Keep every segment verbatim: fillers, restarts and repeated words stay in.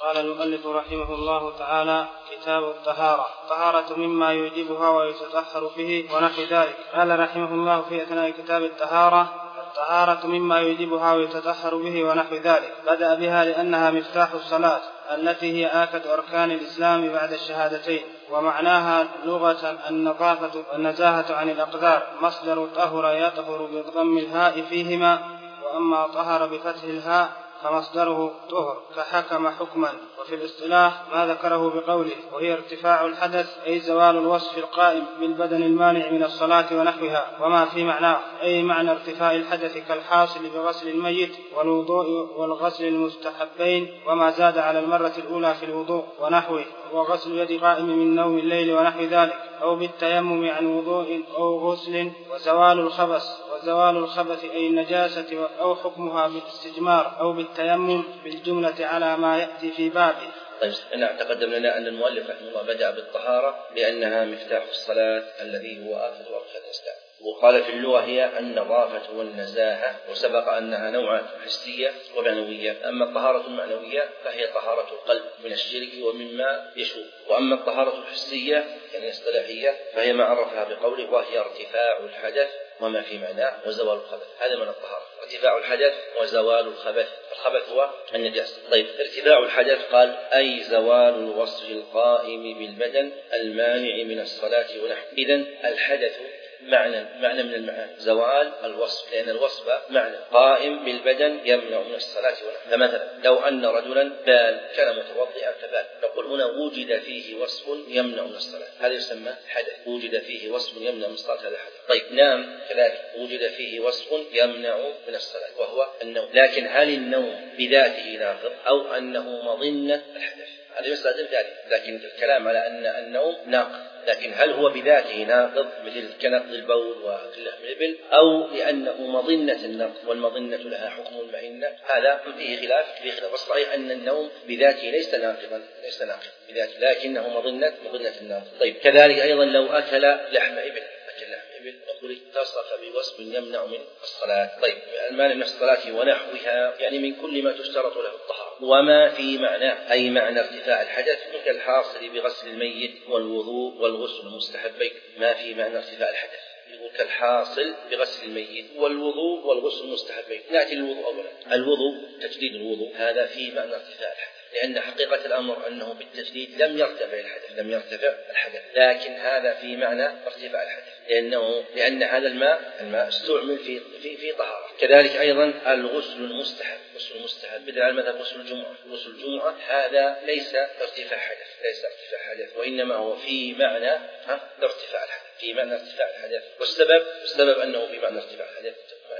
قال المؤلف رحمه الله تعالى: كتاب الطهارة. الطهارة مما يوجبها ويتطهر به ونحو ذلك. قال رحمه الله في أثناء كتاب الطهارة: الطهارة مما يوجبها ويتطهر به ونحو ذلك. بدأ بها لأنها مفتاح الصلاة التي هي آكد أركان الإسلام بعد الشهادتين، ومعناها لغة النظافة والنزاهة عن الأقدار، مصدر طهر يطهر بضم الهاء فيهما، وأما طهر بفتح الهاء فمصدره طهر كحكم حكما. وفي الاصطلاح ما ذكره بقوله: وهي ارتفاع الحدث، أي زوال الوصف القائم بالبدن المانع من الصلاة ونحوها، وما في معناه أي معنى ارتفاع الحدث كالحاصل بغسل الميت والوضوء والغسل المستحبين، وما زاد على المرة الأولى في الوضوء ونحوه، وغسل يد قائم من نوم الليل ونحو ذلك، أو بالتيمم عن وضوء أو غسل. وزوال الخبث وزوال الخبث أي النجاسة، أو حكمها بالاستجمار أو بالتيمم بالجملة على ما يأتي في بابه. طيب، أنا تقدم لنا أن المؤلف رحمه الله بدأ بالطهارة لأنها مفتاح الصلاة الذي هو آخذ أركان الإسلام، وقال في اللغة هي النظافة والنزاهة، وسبق أنها نوعان: حسية ومعنوية. أما الطهارة المعنوية فهي طهارة القلب من الشرك ومما يشوب، وأما الطهارة الحسية يعني الاصطلاحية فهي ما عرفها بقوله: وهي ارتفاع الحدث وما في معناه وزوال الخبث. هذا من الطهارة، ارتفاع الحدث وزوال الخبث. الخبث هو النجاسة. طيب، ارتفاع الحدث قال: أي زوال الوصف القائم بالبدن المانع من الصلاة ونحو. إذن الحدث معنى معنى من المعاني، زوال الوصف، لأن الوصف معنى قائم بالبدن يمنع من الصلاة ونحو. فمثلا لو أن رجلا بال كان متوضئا فبال، نقول هنا وجد فيه وصف يمنع من الصلاة، هذا يسمى حدث. وجد فيه وصف يمنع من الصلاة، هذا حدث. طيب، نام كذلك وجد فيه وصف يمنع من الصلاة وهو النوم. لكن هل النوم بذاته ناقض أو أنه مظنة الحدث؟ هذا يستلزم ذلك، لكن الكلام على أن النوم ناقض. لكن هل هو بذاته ناقض مثل كنقض البول وكل لحم الإبل، أو لأنه مظنة النقض والمظنة لها حكم المعينة؟ هذا فيه خلاف فيه خلاف. والصحيح أن النوم بذاته ليس ناقضا ليس ناقض بذاته، لكنه مظنة مظنة الناقض. طيب، كذلك أيضا لو أكل لحم إبل أكل لحم إبل نقول اتصف بوصف يمنع من الصلاة. طيب، المانع من الصلاة ونحوها يعني من كل ما تشترط له الطهارة. وما في معناه أي معنى ارتفاع الحدث كالحاصل بغسل الميت والوضوء والغسل المستحبين. ما في معنى ارتفاع الحدث يقول كالحاصل بغسل الميت والوضوء والغسل المستحبين. نأتي للوضوء أولا. الوضوء تجديد الوضوء هذا في معنى ارتفاع الحدث، لأن حقيقة الأمر أنه بالتجديد لم يرتفع الحدث لم يرتفع الحدث لكن هذا في معنى ارتفاع الحدث، لأنه لأن هذا الماء الماء استعمل في في في طهارة. كذلك أيضا الغسل المستحب غسل المستحب بدل على مذهب غسل الجمعة. غسل الجمعة هذا ليس ارتفاع حدث ليس ارتفاع حدث وإنما هو في معنى ارتفاع الحدث في معنى ارتفاع الحدث. والسبب السبب أنه في معنى ارتفاع الحدث.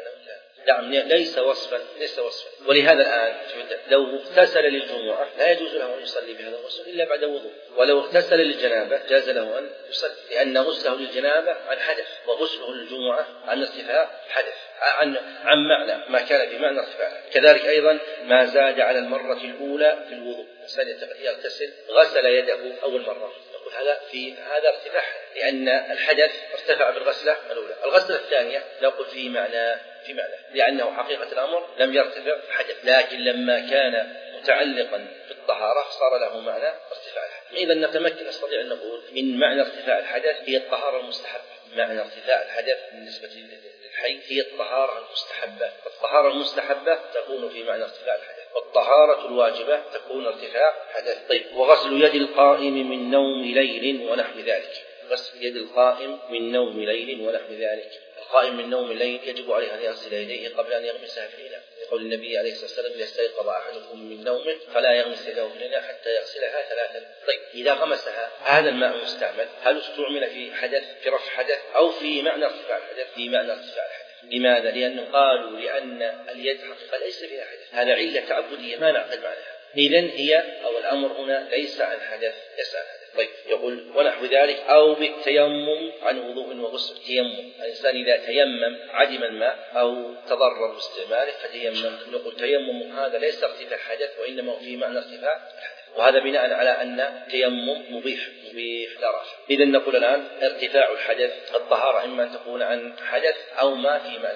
نعم، ليس وصفا ليس وصفا ولهذا الآن لو اغتسل للجمعة لا يجوز له أن يصلي بهذا الغسل إلا بعد وضوء، ولو اغتسل للجنابة جاز له أن يصلي، لأن غسله للجنابة عن حدث وغسله للجمعة عن ارتفاع حدث عن عن معنى ما كان في معنى ارتفاع. كذلك أيضا ما زاد على المرة الأولى في الوضوء، الإنسان يغتسل غسل يده أول مرة نقول هذا في هذا ارتفاع، لأن الحدث ارتفع بالغسلة الأولى. الغسلة الثانية نقول في معنى في معنى لأنه حقيقة الأمر لم يرتفع حدث، لكن لما كان متعلقا بالطهارة صار له معنى ارتفاع الحدث. إذا نتمكن نستطيع أن نقول من معنى ارتفاع الحدث هي الطهارة المستحبة. معنى ارتفاع الحدث بالنسبة للحي هي الطهارة المستحبة. الطهارة المستحبة تكون في معنى ارتفاع الحدث، والطهارة الواجبة تكون ارتفاع حدث. طيب، وغسل يد القائم من نوم ليل ونحو ذلك. غسل يد القائم من نوم ليل ونحو ذلك. القائم من نوم الليل يجب عليه أن يغسل يديه قبل أن يغمسها في الإناء، يقول النبي عليه الصلاة والسلام: إذا استيقظ أحدكم من نومه فلا يغمس يده في الإناء حتى يغسلها ثلاثا. طيب، إذا غمسها هذا الماء المستعمل هل استعمل في حدث في رفع حدث أو في معنى ارتفاع الحدث؟ في معنى ارتفاع الحدث. لماذا؟ لأنه قالوا لأن اليد حقيقة ليس فيها حدث، هذا علة تعبدية ما نعقد معناها. إذن هي أو الأمر هنا ليس عن حدث ليس عن حدث. طيب، يقول ونحو ذلك أو بالتيمم عن وضوء وغسل. تيمم الإنسان إذا تيمم عدم الماء أو تضرر باستعماله فتيمم، نقول تيمم هذا ليس ارتفاع حدث وإنما في معنى ارتفاع الحدث، وهذا بناء على أن تيمم مبيح مبيح لا رافع. إذن نقول الآن ارتفاع الحدث الطهارة إما أن تكون عن حدث أو ما في معنى الحدث.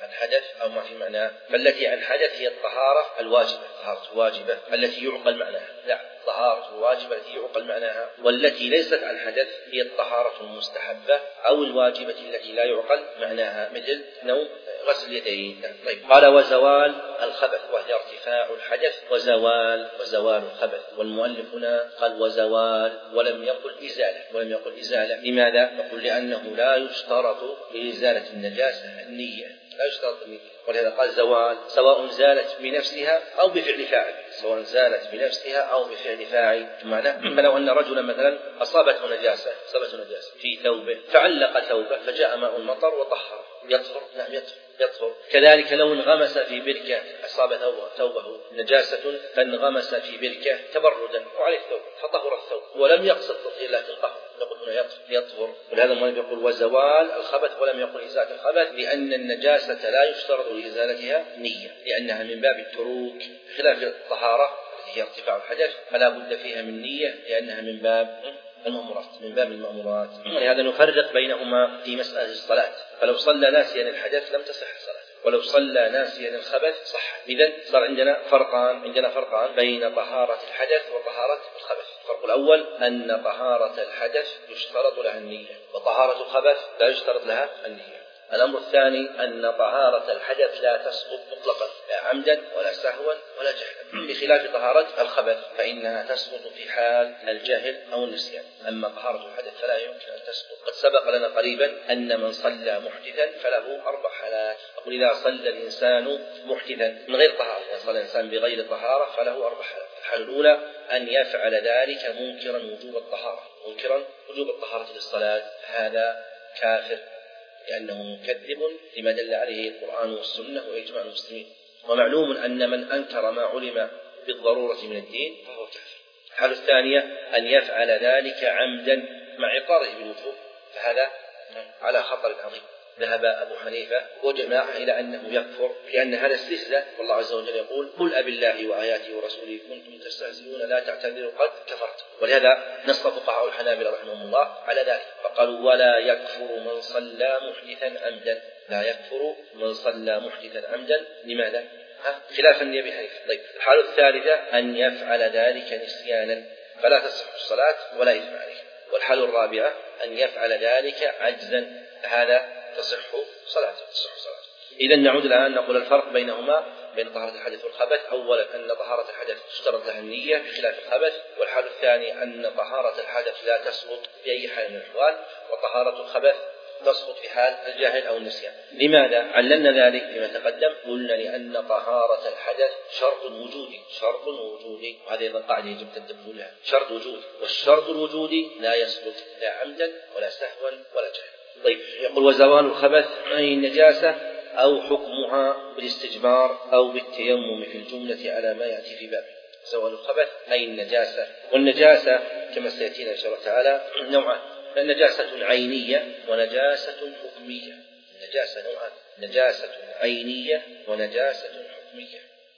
عن حدث أو ما في معناه. فالتي عن حدث هي الطهارة الواجبة، الطهارة الواجبة التي يعقل معناها، لا الطهارة الواجبة التي يعقل معناها. والتي ليست عن حدث هي الطهارة المستحبة أو الواجبة التي لا يعقل معناها، مثل نوم غسل اليدين. طيب قال وزوال الخبث، وهي ارتفاع الحدث، وزوال وزوال الخبث. والمؤلف هنا قال وزوال ولم يقل إزالة، ولم يقل إزالة. لماذا؟ يقول لأنه لا يشترط لإزالة النجاسة النية، لا يشترط النية، ولهذا قال زوال سواء زالت بنفسها أو بفعل فاعل، سواء زالت بنفسها أو بفعل فاعل. معنى فلو أن رجلا مثلا أصابته نجاسة أصابته نجاسة في ثوبه فعلق ثوبه فجاء ماء المطر وطهر، يطهر؟ نعم يطهر يطهر. كذلك لو انغمس في بركة، أصاب ثوبه نجاسة فانغمس في بركة تبردا وعليه الثوب فطهر الثوب ولم يقصد تطهير لكن طهر، نقول هنا يطهر. ولهذا المؤلف يقول وزوال الخبث ولم يقل إزالة الخبث، لأن النجاسة لا يشترط لإزالتها نية، لأنها من باب التروك، خلاف الطهارة هي ارتفاع الحدث فلا بد فيها من نية لأنها من باب المأمورات، من باب المأمورات. ولهذا نفرق بينهما في مسألة الصلاة، فلو صلى ناسيا الحدث لم تصح الصلاة، ولو صلى ناسيا الخبث صح. إذن صار عندنا فرقان عندنا فرقان بين طهارة الحدث وطهارة الخبث. الفرق الأول أن طهارة الحدث يشترط لها النية، وطهارة الخبث لا يشترط لها النية. الأمر الثاني أن طهارة الحدث لا تسقط مطلقا، لا عمدا ولا سهوا ولا جهلا، بخلاف طهارة الخبث فإنها تسقط في حال الجهل أو النسيان. أما طهارة الحدث فلا يمكن أن تسقط. قد سبق لنا قريبا أن من صلى محدثا فله أربع حالات. أقول إذا صلى الإنسان محدثا من غير طهارة، إذا صلى الإنسان بغير طهارة فله أربع حالات. الحالة الأولى أن يفعل ذلك منكرا وجوب الطهارة، منكرا وجوب الطهارة للصلاة، هذا كافر لأنه مكذب لما دل عليه القرآن والسنة وإجماع المسلمين. ومعلوم أن من أنكر ما علم بالضرورة من الدين فهو كافر. الحالة الثانية أن يفعل ذلك عمدا مع إقراره بالوجوب، فهذا على خطر عظيم. ذهب أبو حنيفة وجماعة إلى أنه يكفر لأن هذا استهزاء، والله عز وجل يقول قل أبالله وآياته ورسوله كنتم تستهزئون لا تعتذروا قد كفرتم. ولهذا نص فقهاء الحنابلة رحمهم الله على ذلك فقالوا ولا يكفر من صلى محدثا عمدا، لا يكفر من صلى محدثا عمدا. لماذا؟ خلافا لأبي حنيفة. طيب الحالة الثالثة أن يفعل ذلك نسيانا فلا تصح الصلاة ولا إثم عليه. والحالة الرابعة أن يفعل ذلك عجزا، هذا تصح صلاة تصح صلاة. إذا نعود الآن نقول الفرق بينهما بين طهارة الحدث والخبث. أولا أن طهارة الحدث تشترط لها النية بخلاف الخبث، والحال الثاني أن طهارة الحدث لا تسقط في أي حال من الأحوال، وطهارة الخبث تسقط في حال الجهل أو النسيان. لماذا عللنا ذلك فيما تقدم؟ قلنا لأن طهارة الحدث شرط وجودي، شرط وجودي، وهذه أيضا قاعدة يجب التنبه لها، شرط وجودي، والشرط الوجودي لا يسقط لا عمدا ولا سهوا ولا جهلا. طيب يقول وزوال الخبث أي النجاسة أو حكمها بالاستجمار أو بالتيمم في الجملة على ما يأتي في بابه. زوال الخبث أي النجاسة، والنجاسة كما سيأتينا إن شاء الله تعالى نوعان، نجاسة عينية ونجاسة حكمية. النجاسة نوعان، نجاسة عينية ونجاسة حكمية.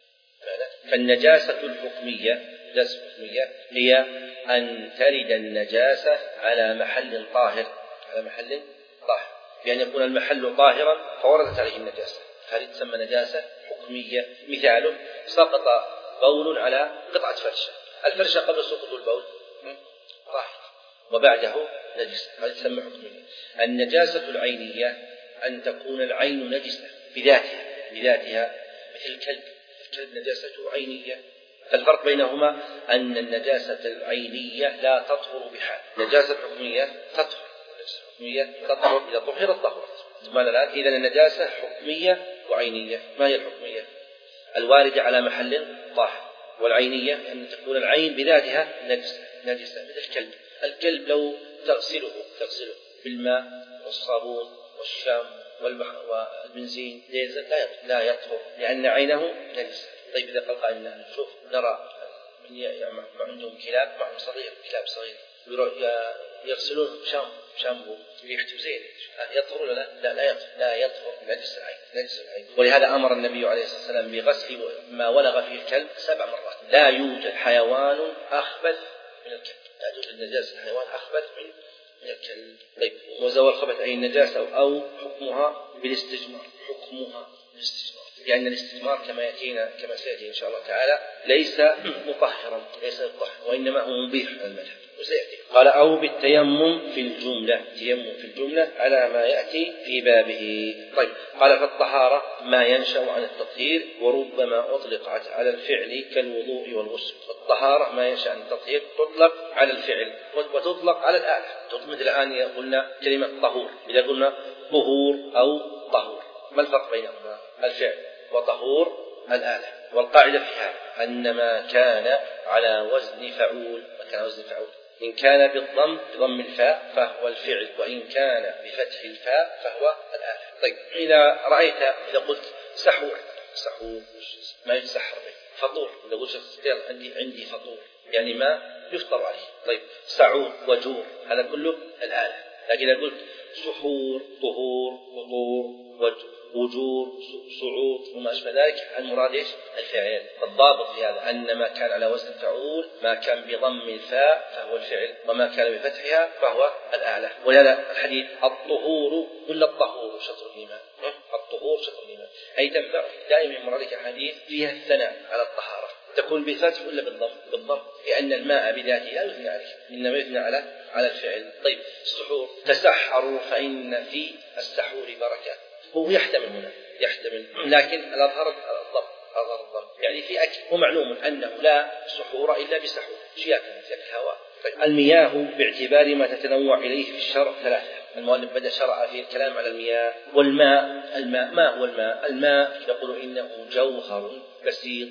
فالنجاسة الحكمية نجاسة الحكمية هي أن ترد النجاسة على محل طاهر، على محل طاهر، بأن يكون المحل طاهرا فوردت عليه النجاسة، هذه تسمى نجاسة حكمية. مثال سقط بول على قطعة فرشة، الفرشة قبل سقوط البول طاهر وبعده نجس، هذه تسمى حكمية. النجاسة العينية أن تكون العين نجسة بذاتها بذاتها مثل الكلب، الكلب نجاسته عينية. فالفرق بينهما أن النجاسة العينية لا تطهر بحال، النجاسة الحكمية تطهر، الحكمية تطهر إذا طهرت طهرت. ماذا الآن؟ إذن النجاسة حكمية وعينية. ما هي الحكمية؟ الواردة على محل طاهر، والعينية أن تكون العين بذاتها نجسة نجسة مثل الكلب. الكلب لو تغسله تغسله بالماء والصابون والشام والبنزين لا يطهر لأن عينه نجسة. طيب إذا قال قائل شوف نرى من يعني عندهم كلاب معهم صغير، كلاب صغير يغسلون بشامبو شامبو ريحته زين، يطهر ولا لا؟ لا لا يطهر، لا يطهر نجس العين، نجس العين. ولهذا أمر النبي عليه الصلاة والسلام بغسل ما ولغ فيه الكلب سبع مرات. لا يوجد حيوان أخبث من الكلب، لا يوجد نجاسة حيوان أخبث من من الكلب. طيب وزوال الخبث أي النجاسة أو حكمها بالاستجمار، حكمها لأن يعني الاستثمار كما يأتينا كما سيأتي إن شاء الله تعالى ليس مطهرا، ليس مطهرا، وإنما هو مبيح المذهب وسيأتي. قال أو بالتيمم في الجملة، تيمم في الجملة على ما يأتي في بابه. طيب قال فالطهارة ما ينشأ عن التطهير وربما أطلقت على الفعل كالوضوء والغسل. الطهارة ما ينشأ عن التطهير تطلق على الفعل وتطلق على الآلة. مثل الآن قلنا كلمة طهور، إذا قلنا طهور أو طهور ما الفرق بينهما؟ الفعل وطهور الآلة. والقاعدة في هذا أن ما كان على وزن فعول، ما كان على وزن فعول إن كان بالضم بضم الفاء فهو الفعل، وإن كان بفتح الفاء فهو الآلة. طيب إذا رأيت إذا قلت سحور، سحور ما يتسحر به. فطور إذا قلت عندي عندي فطور يعني ما يفطر عليه. طيب سعور وجور هذا كله الآلة. لكن إذا قلت سحور طهور وطور وجور صعود وما أشبه ذلك المراد إيش؟ الفعل. الضابط في هذا أن ما كان على وزن فعول ما كان بضم الفاء فهو الفعل، وما كان بفتحها فهو الآلة. ولهذا الحديث الطهور ولا الطهور شطر الإيمان، الطهور شطر الإيمان، أي تنفع دائما مرادك حديث فيها الثناء على الطهارة، تكون بفتح ولا بالضم؟ بالضم، لأن الماء بذاته لا يثنى عليه، إنما يثنى على على الفعل. طيب السحور تسحروا فإن في السحور بركة، هو يحتمل هنا يحتمل، لكن الأظهر الضم، أظهر الضم يعني في أكل. ومعلوم أنه لا سحور إلا بسحور، شياكا مثل الهواء. طيب المياه باعتبار ما تتنوع إليه في الشرع ثلاثة. المؤلف بدأ شرع في الكلام على المياه. والماء، الماء ما هو الماء؟ الماء يقول إنه جوهر بسيط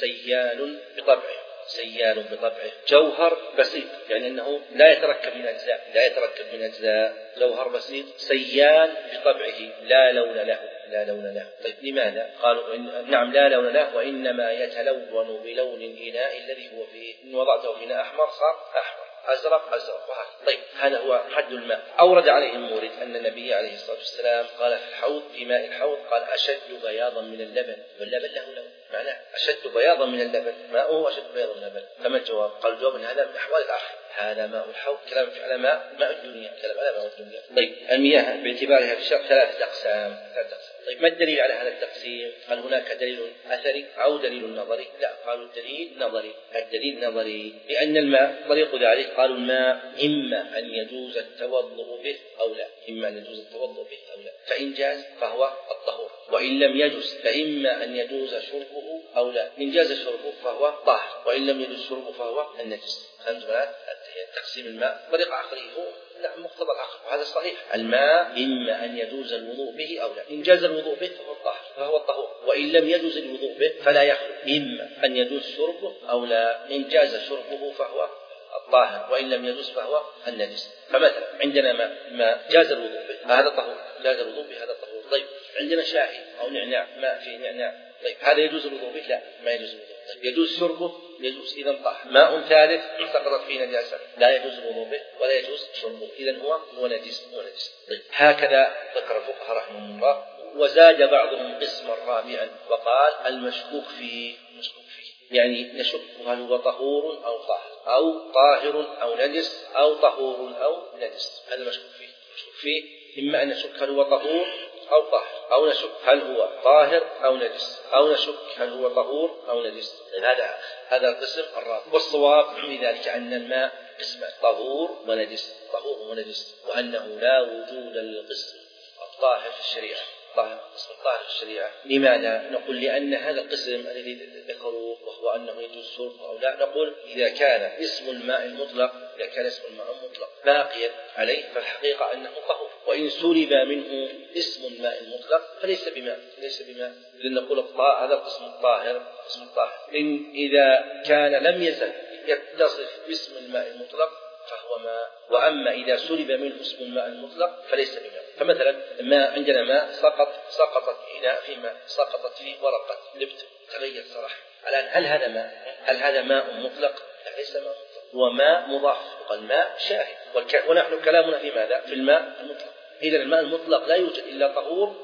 سيال بطبعه، سيال بطبعه، جوهر بسيط يعني أنه لا يتركب من أجزاء، لا يتركب من أجزاء، جوهر بسيط سيال بطبعه لا لون له، لا لون له. طيب لماذا؟ قالوا إن نعم لا لون له، وإنما يتلون بلون الإناء الذي هو فيه، إن وضعته في إناء أحمر صار أحمر، أزرق أزرق وهكذا. طيب هذا هو حد الماء. أورد عليه المورد أن النبي عليه الصلاة والسلام قال في الحوض في ماء الحوض قال أشد بياضا من اللبن، واللبن له لون، معناه أشد بياضا من اللبن، ماءه أشد بياضا من اللبن. فما الجواب؟ قال الجواب أن هذا من أحوال الآخرة، هذا ماء الحوض، كلام على ماء ماء الدنيا، كلام على ماء الدنيا. طيب المياه باعتبارها في الشرع ثلاثة أقسام، ثلاثة أقسام. طيب ما الدليل على هذا التقسيم؟ هل هناك دليل أثري أو دليل نظري؟ لا، قالوا الدليل نظري، الدليل نظري، لأن الماء طريق ذلك قالوا الماء إما أن يجوز التوضؤ به أو لا، إما أن يجوز التوضؤ به أو لا، فإن جاز فهو الطهور، وإن لم يجوز فإما أن يجوز شربه أو لا، إن جاز شربه فهو طاهر، وإن لم يجوز شربه فهو النجس. فهمتم تقسيم الماء طريق عقلي هو نعم مقتضى العقل، وهذا صحيح. الماء إما أن يجوز الوضوء به أو لا، إن جاز الوضوء به فهو الطاهر فهو الطهور، وإن لم يجوز الوضوء به فلا يخلو، إما أن يجوز شربه أو لا، إن جاز شربه فهو الطاهر، وإن لم يجوز فهو النجس. فمثلا عندنا ماء ما جاز الوضوء به هذا طهور، جاز الوضوء به هذا طهور. طيب عندنا شاهي أو نعناع، ماء فيه نعناع، طيب هذا يجوز الوضوء به؟ لا، ما يجوز الوضوء. طيب يجوز شربه؟ يجوز، إذا طاهر. ماء ثالث سقطت فيه نجاسة لا يجوز الوضوء به ولا يجوز شربه، إذا هو هو نجس، هو نجس. طيب هكذا ذكر الفقهاء رحمهم الله. وزاد بعضهم قسما رابعا وقال المشكوك فيه، مشكوك فيه يعني نشك هل هو طهور أو طاهر أو طاهر أو نجس أو طهور أو نجس، هذا مشكوك فيه. مشكوك فيه إما أن نشك هل هو طهور أو طاهر، أو نشك هل هو طاهر أو نجس، أو نشك هل هو طهور أو نجس. هذا هذا القسم الرابع. والصواب في ذلك أن الماء قسمان، طهور ونجس، طهور ونجس، وأنه لا وجود للقسم الطاهر في الشريعة، طاهر قسم الطاهر في الشريعة. لماذا؟ نقول لأن هذا القسم الذي ذكروه وهو أنه يجوز شربه أو لا، نقول إذا كان اسم الماء المطلق، إذا كان اسم الماء المطلق باقيا عليه فالحقيقة أنه طهور، وإن سلب منه اسم الماء المطلق فليس بماء، ليس بماء. لأن نقول هذا القسم الطاهر، قسم الطاهر إن إذا كان لم يزل يتصف باسم الماء المطلق فهو ماء، وأما إذا سلب منه اسم الماء المطلق فليس بماء. فمثلا ما عندنا ماء سقط سقطت إناء في ماء، سقطت فيه ورقة نبت تغير صراحة، الآن هل هذا ماء؟ هل هذا ماء مطلق؟ لا، ليس ماء مطلق، هو ماء مضاف، والماء شاهد، ونحن كلامنا في ماذا؟ في الماء المطلق. إذا الماء المطلق لا يوجد إلا طهور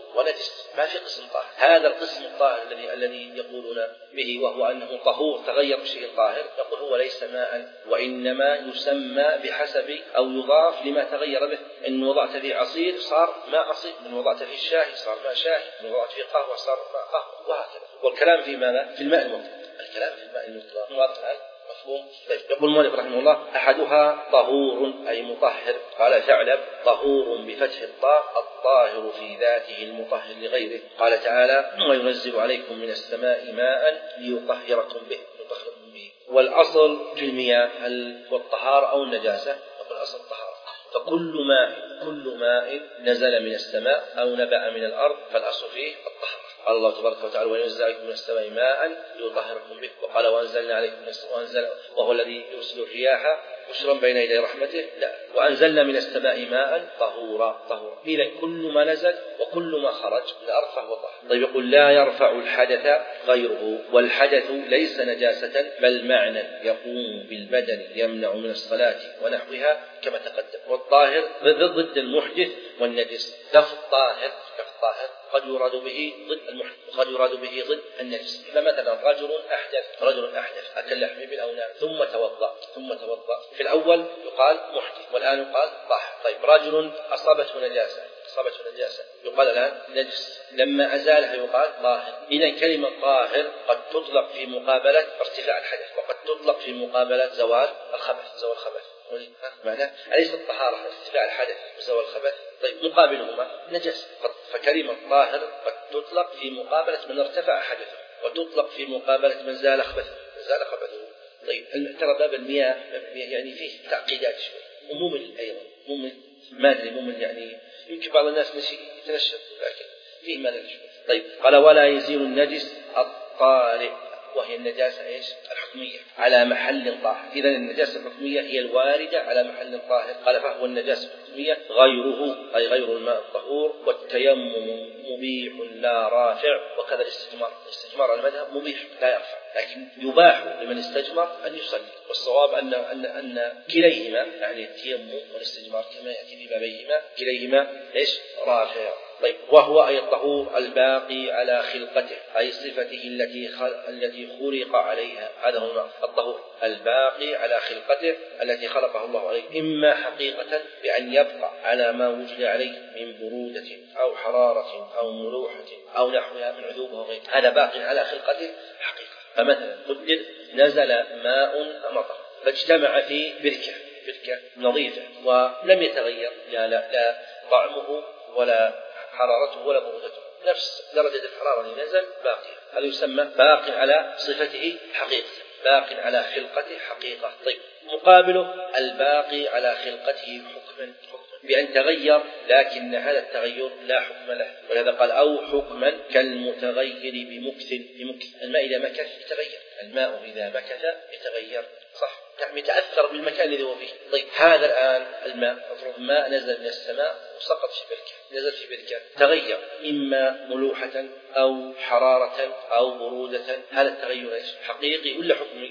ونجس، ما في قسم طاهر. هذا القسم الطاهر الذي الذي يقولون به وهو أنه طهور تغير بشيء طاهر، يقول هو ليس ماء، وإنما يسمى بحسب أو يضاف لما تغير به. إن وضعت فيه عصير صار ماء عصير، إن وضعت فيه شاهي صار ماء شاهي، إن وضعت فيه قهوة صار ماء قهوة، وهكذا. والكلام في ماذا؟ في الماء المطلق. الكلام في الماء المطلق واضح الآن؟ مفهوم؟ طيب. يقول المؤلف رحمه الله: أحدها طهور أي مطهر. قال ثعلب: طهور بفتح الطاء، الطاهر في ذاته المطهر لغيره. قال تعالى: وينزل عليكم من السماء ماء ليطهركم به. يطهركم به. والأصل في المياه هل هو الطهارة أو النجاسة؟ يقول الأصل الطهارة. فكل ماء كل ماء نزل من السماء أو نبع من الأرض فالأصل فيه الطهارة. قال الله تبارك وتعالى: وينزل عليكم من السماء ماء ليطهركم به. وقال: وأنزلنا عليكم من السماء، وأنزل وهو الذي يرسل الرياح بشرا بين يدي رحمته. لا، وأنزلنا من السماء ماء طهورا طهورا. إذا كل ما نزل وكل ما خرج إلى أرض فهو طهور. طيب. يقول: لا يرفع الحدث غيره. والحدث ليس نجاسة بل معنى يقوم بالبدن يمنع من الصلاة ونحوها كما تقدم. والطاهر ضد المحدث والنجس. لفظ طاهر طاهر قد يراد به ضد المحدث وقد يراد به ضد النجس. فمثلا رجل أحدث رجل أحدث أكل لحم بالأونام ثم توضأ ثم توضأ في الأول يقال محدث والآن يقال طاهر. طيب. رجل أصابته نجاسة أصابته نجاسة يقال الآن نجس، لما أزالها يقال طاهر. إذا كلمة طاهر قد تطلق في مقابلة ارتفاع الحدث وقد تطلق في مقابلة زوال الخبث زوال الخبث معناه أليس الطهارة ارتفاع الحدث وزوال الخبث؟ طيب. مقابلهما نجاسة. فكلمة طاهر قد تطلق في مقابلة من ارتفع حدثه وتطلق في مقابلة من زال خبثه زال خبثه. طيب. ترى باب المياه يعني فيه تعقيدات شوي وممل أيضا ممل ما أدري ممل يعني يمكن بعض الناس نسي يتنشط لكن فيه ملل شوي. طيب. قال: ولا يزيل النجس الطارئ، وهي النجاسة إيش؟ الحكمية على محل طاهر. إذن النجاسة الحكمية هي الواردة على محل طاهر. قال: فهو النجاسة الحكمية غيره أي غير الماء الطهور. والتيمم مبيح لا رافع، وكذا الاستجمار. الاستجمار على المذهب مبيح لا يرفع، لكن يباح لمن استجمر أن يصلي. والصواب أن أن أن كليهما يعني التيمم والاستجمار كما يأتي في بابيهما كليهما إيش؟ رافع. طيب. وهو أي الطهور الباقي على خلقته أي صفته التي التي خلق عليها. هذا هو الطهور الباقي على خلقته التي خلقه الله عليه، إما حقيقة بأن يبقى على ما وجد عليه من برودة أو حرارة أو ملوحة أو نحوها من عذوبة وغيره، هذا باقي على خلقته حقيقة. فمثلا قدر نزل ماء مطر فاجتمع في بركة بركة نظيفة ولم يتغير لا لا لا طعمه ولا حرارته ولا برودته، نفس درجة الحرارة اللي نزل باقية، هذا يسمى باق على صفته حقيقة باق على خلقته حقيقة. طيب. مقابله الباقي على خلقته حكما بأن تغير لكن هذا التغير لا حكم له، ولهذا قال: أو حكما كالمتغير بمكث بمكث. الماء إذا مكث يتغير، الماء إذا مكث يتغير صح يعني يتأثر بالمكان الذي هو فيه. طيب. هذا الآن الماء ماء نزل من السماء وسقط في بركة نزل في بركة تغير إما ملوحة أو حرارة أو برودة، هذا التغير إيش؟ حقيقي ولا حكمي؟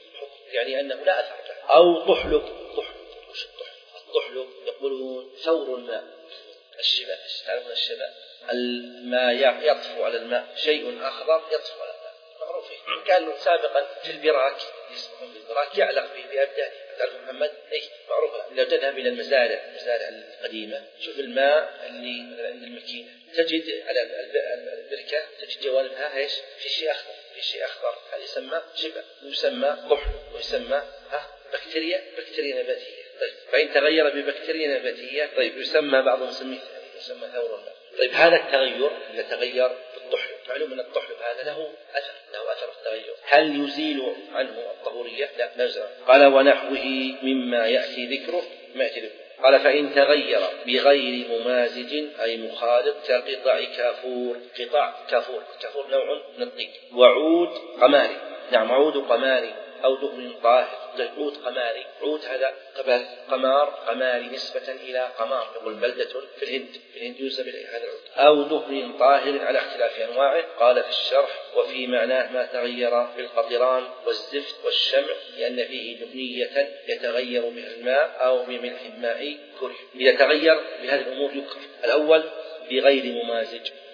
يعني أنه لا أثر له. أو طحلب طحلب الطحلب يقولون ثور الماء الشباء، تعرفون الشباء الماء يطفو على الماء، شيء أخضر يطفو على الماء معروفين. كان سابقا في البراك يسمون بالبراك يعلق بأبدانه، تعرف محمد إيه معروفة. لو تذهب إلى المزارع المزارع القديمة شوف الماء اللي عند الماكينة تجد على البركة تجد جوانبها إيش؟ في شيء أخضر في شيء أخضر، هذا يسمى شبع ويسمى طحل ويسمى ها بكتيريا بكتيريا نباتية. طيب. فإن تغير ببكتيريا نباتية طيب يسمى بعضهم يسميه يسمى ثور الماء. طيب. هذا التغير اللي تغير بالطحل، معلوم أن الطحل هذا له أثر له أثر التغير، هل يزيل عنه الطهورية؟ لا لا يزال. قال: ونحوه مما يأتي ذكره ما يأتي ذكره. قال: فإن تغير بغير ممازج أي مخالط كقطع كافور. قطع كافور كافور نوع من الطين. وعود قماري نعم عود قماري أو دهن طاهر. عود قماري عود هذا قمار قماري نسبة إلى قمار، يقول بلدة في الهند في الهند يوسف هذا العود. أو دهن طاهر على اختلاف أنواعه. قال في الشرح: وفي معناه ما تغير بالقطران والزفت والشمع لأن فيه دهنية يتغير بها الماء أو بملح الماء كره. إذا تغير بهذه الأمور يكره. الأول بغير ممازج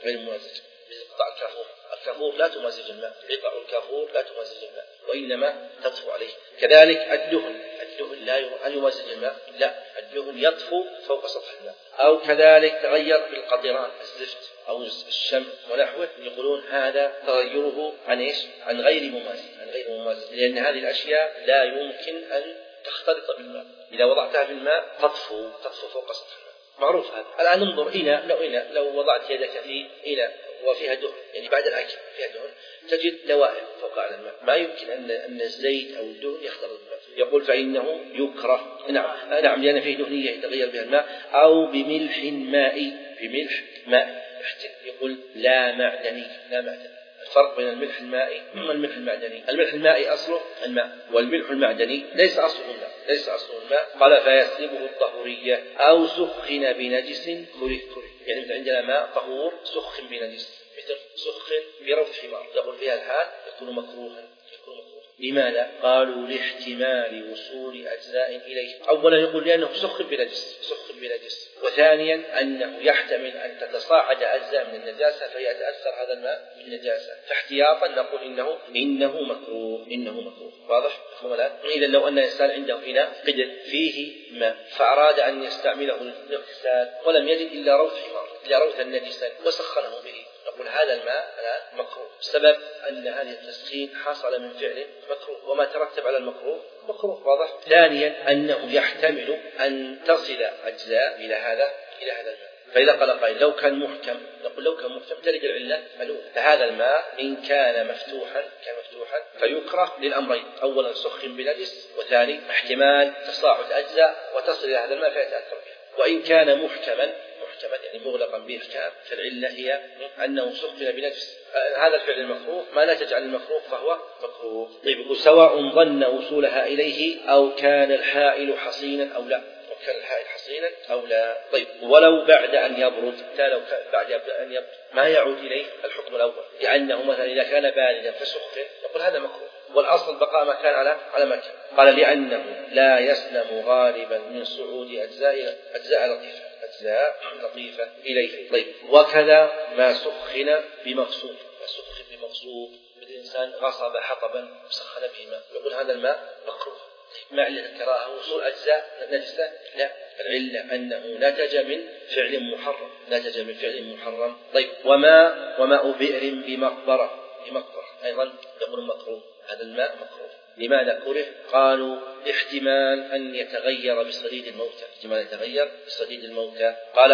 غير ممازج. مثل قطع الكافور، الكافور لا تمازج الماء، قطع الكافور لا تمازج الماء وإنما تطفو عليه. كذلك الدهن، الدهن لا يمازج الماء، لا، الدهن يطفو فوق سطح الماء. أو كذلك تغير بالقطران، الزفت أو الشمع ونحوه، يقولون هذا تغيره عن إيش؟ عن غير ممازج، عن غير ممازج، لأن هذه الأشياء لا يمكن أن تختلط بالماء، إذا وضعتها في الماء تطفو تطفو فوق سطح الماء، معروف هذا. الآن ننظر إلى لو إلى لو وضعت يدك في إلى وفيها دهن، يعني بعد الأكل فيها دهن، تجد لوائح فوق على الماء، ما يمكن أن أن الزيت أو الدهن يختلط بالماء. يقول فإنه يكره، نعم نعم، لأن فيه دهنية يتغير بها الماء. أو بملح مائي، بملح ماء، يقول لا معدني، لا معدني. الفرق بين الملح المائي والملح المعدني، الملح المائي أصله الماء، والملح المعدني ليس أصله الماء، ليس أصله الماء. قال فيسلبه الطهورية. أو سخن بنجس كره كره، يعني مثل عندنا ماء طهور سخن بنجس، مثل سخن بروث حمار، يقول فيها الحال يكون مكروها، يكون مكروها. لماذا؟ قالوا لاحتمال وصول أجزاء إليه. أولا يقول لأنه سخن بنجس، سخن بنجس. وثانيا أنه يحتمل أن تتصاعد أجزاء من النجاسة فيتأثر هذا الماء بالنجاسة، فاحتياطا نقول إنه إنه مكروه، إنه مكروه. واضح؟ إذا لو أن الإنسان عنده إناء قدر فيه ماء فأراد أن يستعمله للاغتسال ولم يجد إلا روث حمار، إلا روثا نجسا وسخنه به، نقول هذا الماء مكروه، السبب أن هذا التسخين حصل من فعل مكروه، وما ترتب على المكروه مكروه. واضح؟ ثانيا أنه يحتمل أن تصل أجزاء إلى هذا إلى هذا الماء. فإذا قال قائل لو كان محكم، نقول لو كان محكم تلد العلة الأولى، فهذا الماء إن كان مفتوحا كان مفتوحا فيكره للأمرين، أولا سخن بنجس، وثاني احتمال تصاعد أجزاء وتصل إلى هذا الماء فيتأثر بها. وإن كان محكما يعني مغلقا بإحكام، فالعلة هي أنه سخن بنجس، هذا الفعل المكروه ما نتج عن المكروه فهو مكروه. طيب سواء ظن وصولها إليه أو كان الحائل حصينا أو لا، أو كان الحائل حصينا أو لا. طيب ولو بعد أن يبرد، لو بعد أن يبرد ما يعود إليه الحكم الأول، لأنه مثلا إذا كان باردا فسخن نقول هذا مكروه، والأصل بقاء ما كان على على ما كان. قال لأنه لا يسلم غالبا من صعود أجزاء أجزاء لطيفة أجزاء لطيفة إليه. طيب وكذا ما سخن بمغصوب، ما سخن بمغصوب، الإنسان غصب حطبا وسخن به ماء، يقول هذا الماء مكروه. ما علة الكراهة؟ وصول أجزاء نجسة؟ لا، العلة أنه نتج من فعل محرم، نتج من فعل محرم. طيب وما وماء بئر بمقبرة، بمقبرة أيضا يقول مكروه، هذا الماء مكروه. لماذا كره؟ قالوا احتمال أن يتغير بصديد الموتى، احتمال يتغير بصديد الموتى. قال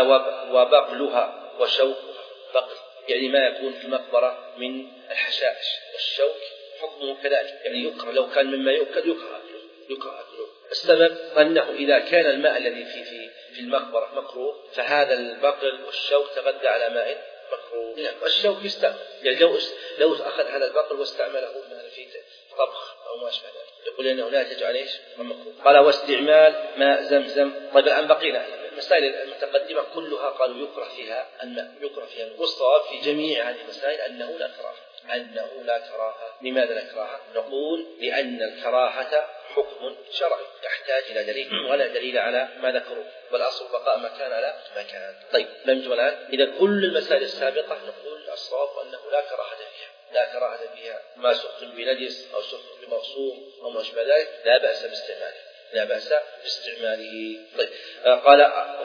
وبقلها وشوكها، بقل يعني ما يكون في المقبرة من الحشائش، والشوك حكمه كذلك، يعني يكره لو كان مما يؤكل يكره أكله، يكره أكله. السبب أنه إذا كان الماء الذي في في في المقبرة مكروه فهذا البقل والشوك تغذى على ماء مكروه. نعم الشوك يستعمل، يعني لو لو أخذ هذا البقل واستعمله في طبخ أو ما شابه يقول إنه لا تجعل إيش مكروه. قال واستعمال ماء زمزم. طيب الآن بقينا المسائل المتقدمة كلها قالوا يكره فيها الماء، يكره فيها الماء، والصواب في جميع هذه المسائل أنه لا كراهة، أنه لا كراهة. لماذا لا كراهة؟ نقول لأن الكراهة حكم شرعي يحتاج إلى دليل، ولا دليل على ما ذكروا، والأصل بقاء مكان على مكان. طيب نمجم الآن إذا كل المسائل السابقة نقول الصواب أنه لا كراهة فيها، لا كراهة فيها، ما سخن بنجس أو سخن بمغصوب أو ما شابه ذلك لا بأس باستعماله، لا بأس باستعماله. طيب قال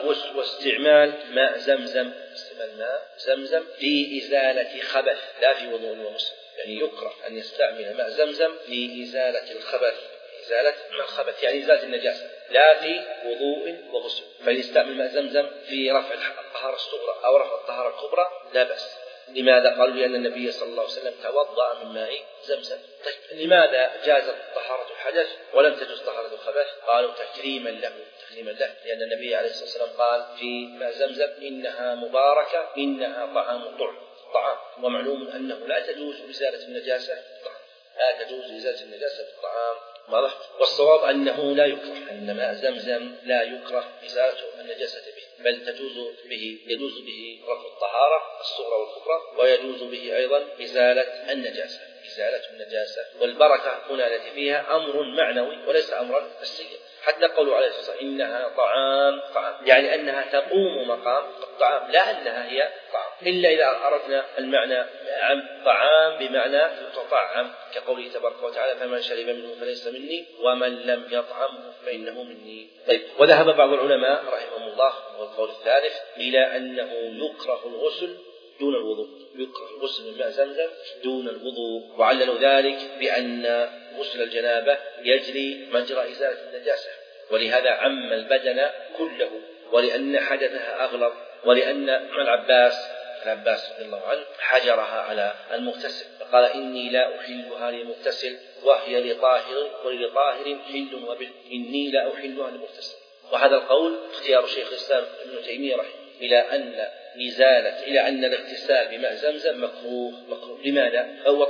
واستعمال ماء زمزم، استعمال ماء زمزم في إزالة خبث لا في وضوء وغسل، يعني يكره أن يستعمل ماء زمزم في إزالة الخبث، إزالة الخبث يعني إزالة النجاسة، لا في وضوء وغسل. فيستعمل ماء زمزم في رفع الطهارة الصغرى أو رفع الطهارة الكبرى لا بأس. لماذا؟ قالوا لأن النبي صلى الله عليه وسلم توضأ من ماء زمزم. طيب لماذا جازت طهارة الحدث ولم تجوز طهارة الخبث؟ قالوا تكريما له، تكريما له، لأن النبي عليه الصلاة والسلام قال في ماء زمزم إنها مباركة إنها طعام طعم طعام، ومعلوم أنه لا تجوز إزالة النجاسة بالطعام، لا تجوز إزالة النجاسة بالطعام. واضح؟ والصواب أنه لا يكره، أن ماء زمزم لا يكره إزالة النجاسة به، بل تجوز به، يجوز به رفع الطهارة الصغرى والكبرى، ويجوز به أيضا إزالة النجاسة، إزالة النجاسة. والبركة هنا التي فيها أمر معنوي وليس أمرا حسيا، حتى قولوا عليه الصلاة والسلام إنها طعام طعام، يعني أنها تقوم مقام الطعام لا أنها هي طعام. إلا إذا أردنا المعنى عام طعام بمعنى يتطعم كقوله تبارك وتعالى فمن شرب منه فليس مني ومن لم يطعمه فإنه مني. طيب وذهب بعض العلماء رحمهم الله والقول الثالث إلى أنه يكره الغسل دون الوضوء، يكره الغسل من ماء زمزم دون الوضوء، وعللوا ذلك بأن غسل الجنابة يجري مجرى إزالة النجاسة، ولهذا عم البدن كله، ولأن حدثها أغلظ، ولأن العباس العباس رضي الله عنه حجرها على المغتسل فقال إني لا أحلها لمغتسل وهي لطاهر ولطاهر حل وبل، إني لا أحلها لمغتسل. وهذا القول اختيار شيخ الإسلام ابن تيمية رحمه إلى أن إزالة إلى أن الاغتسال بماء زمزم مكروه. مكروه لماذا؟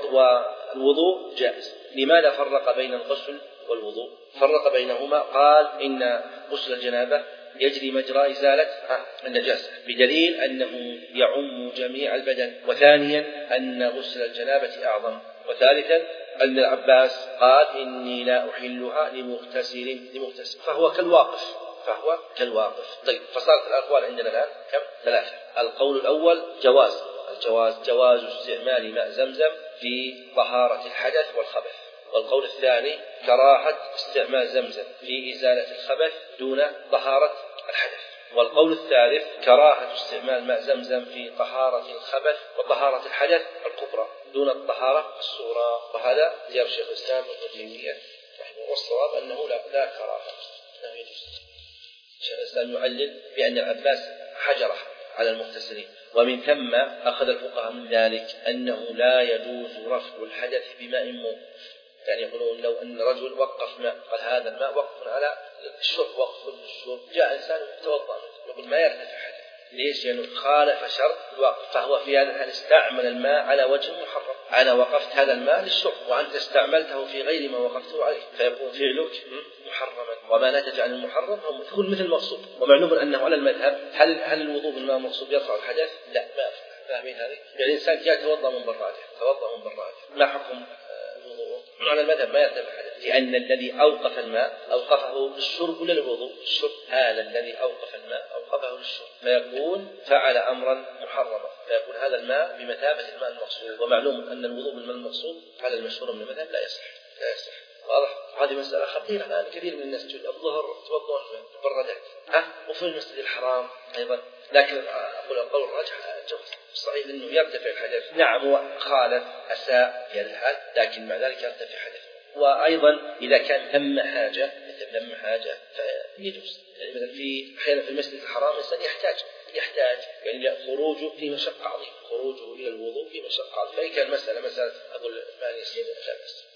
والوضوء جائز. لماذا فرق بين الغسل والوضوء؟ فرق بينهما، قال إن غسل الجنابة يجري مجرى إزالة النجاسة بدليل أنه يعم جميع البدن، وثانيا أن غسل الجنابة أعظم، وثالثا أن العباس قال إني لا أحلها لمغتسل لمغتسل فهو كالواقف فهو كالواقف. طيب فصارت الأقوال عندنا الآن كم؟ ثلاثة. القول الأول جواز الجواز جواز استعمال ماء زمزم في طهارة الحدث والخبث، والقول الثاني كراهة استعمال زمزم في إزالة الخبث دون طهارة الحدث، والقول الثالث كراهة استعمال ماء زمزم في طهارة الخبث وطهارة الحدث الكبرى دون الطهارة الصغرى. وهذا اختيار شيخ الإسلام ابن تيمية رحمه، والصواب أنه لا, لا كراهة، أنه يجوز. شيخ الإسلام يعلل بأن العباس حجره على المغتسلين، ومن ثم أخذ الفقهاء من ذلك أنه لا يجوز رفع الحدث بماء موجود، يعني يقولون لو أن رجل وقف ماء قال هذا الماء وقف على الشرب وقف للشرب، جاء إنسان يتوضأ يقول ما يرتفع حدث، ليش؟ يعني خالف شرط الوقف، فهو في هذا الحال استعمل الماء على وجه محرم. أنا وقفت هذا الماء للشرب وأنت استعملته في غير ما وقفته عليه، فيكون فعلك محرما، وما نتج عن المحرم هو مثل مثل المغصوب. ومعلوم أنه على المذهب هل هل الوضوء بالماء المغصوب يرفع الحدث؟ لا، ما يرفع. فاهمين هذه؟ يعني الإنسان جاء توضأ من براده توضأ من براده ما حكم الوضوء؟ على المذهب ما يرتفع الحدث، لأن الذي أوقف الماء أوقفه للشرب ولا للوضوء؟ الشرب. هذا الذي أوقف الماء أوقفه للشرب، فيكون فعل أمرا محرما، فيكون هذا الماء بمثابة الماء المغصوب. ومعلوم أن الوضوء بالماء المغصوب على المشهور من المذهب لا يصح لا يصح واضح؟ هذه مسألة خطيرة الآن، كثير من الناس الظهر توضون بالردات ها وفي المسجد الحرام أيضا، لكن أقول القول الراجح صحيح أنه يرتفع الحدث. نعم وخالف أساء في هذا الحال، لكن مع ذلك يرتفع حدث. وأيضا إذا كان ثم حاجة ثم حاجة فيجوز، يعني مثلا في أحيانا في المسجد الحرام الإنسان يحتاج يحتاج يعني خروجه في مشقة عظيمة، خروجه إلى الوضوء في مشقة عظيمة، فإن كان مسألة مسألة أقول ما يصير لا بأس.